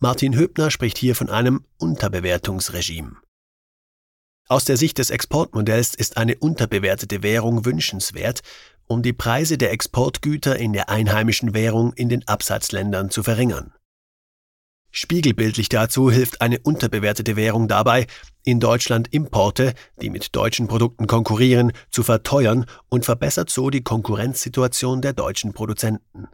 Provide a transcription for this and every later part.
Martin Höbner spricht hier von einem Unterbewertungsregime. Aus der Sicht des Exportmodells ist eine unterbewertete Währung wünschenswert, um die Preise der Exportgüter in der einheimischen Währung in den Absatzländern zu verringern. Spiegelbildlich dazu hilft eine unterbewertete Währung dabei, in Deutschland Importe, die mit deutschen Produkten konkurrieren, zu verteuern und verbessert so die Konkurrenzsituation der deutschen Produzenten.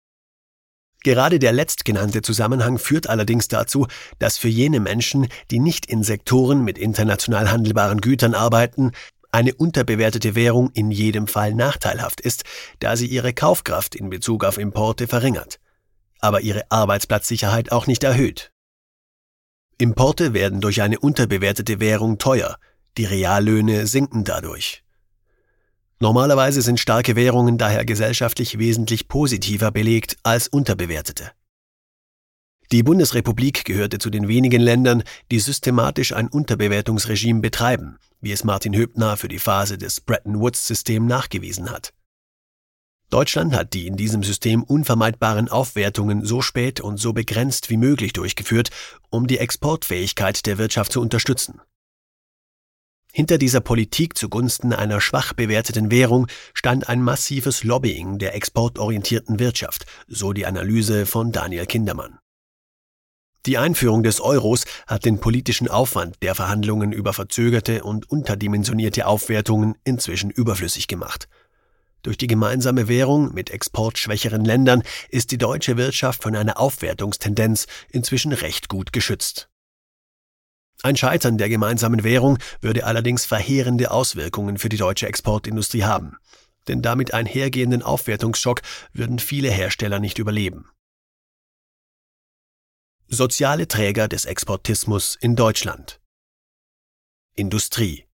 Gerade der letztgenannte Zusammenhang führt allerdings dazu, dass für jene Menschen, die nicht in Sektoren mit international handelbaren Gütern arbeiten, eine unterbewertete Währung in jedem Fall nachteilhaft ist, da sie ihre Kaufkraft in Bezug auf Importe verringert, aber ihre Arbeitsplatzsicherheit auch nicht erhöht. Importe werden durch eine unterbewertete Währung teuer, die Reallöhne sinken dadurch. Normalerweise sind starke Währungen daher gesellschaftlich wesentlich positiver belegt als unterbewertete. Die Bundesrepublik gehörte zu den wenigen Ländern, die systematisch ein Unterbewertungsregime betreiben, wie es Martin Höbner für die Phase des Bretton-Woods-Systems nachgewiesen hat. Deutschland hat die in diesem System unvermeidbaren Aufwertungen so spät und so begrenzt wie möglich durchgeführt, um die Exportfähigkeit der Wirtschaft zu unterstützen. Hinter dieser Politik zugunsten einer schwach bewerteten Währung stand ein massives Lobbying der exportorientierten Wirtschaft, so die Analyse von Daniel Kindermann. Die Einführung des Euros hat den politischen Aufwand der Verhandlungen über verzögerte und unterdimensionierte Aufwertungen inzwischen überflüssig gemacht. Durch die gemeinsame Währung mit exportschwächeren Ländern ist die deutsche Wirtschaft von einer Aufwertungstendenz inzwischen recht gut geschützt. Ein Scheitern der gemeinsamen Währung würde allerdings verheerende Auswirkungen für die deutsche Exportindustrie haben, denn damit einhergehenden Aufwertungsschock würden viele Hersteller nicht überleben. Soziale Träger des Exportismus in Deutschland. Industrie.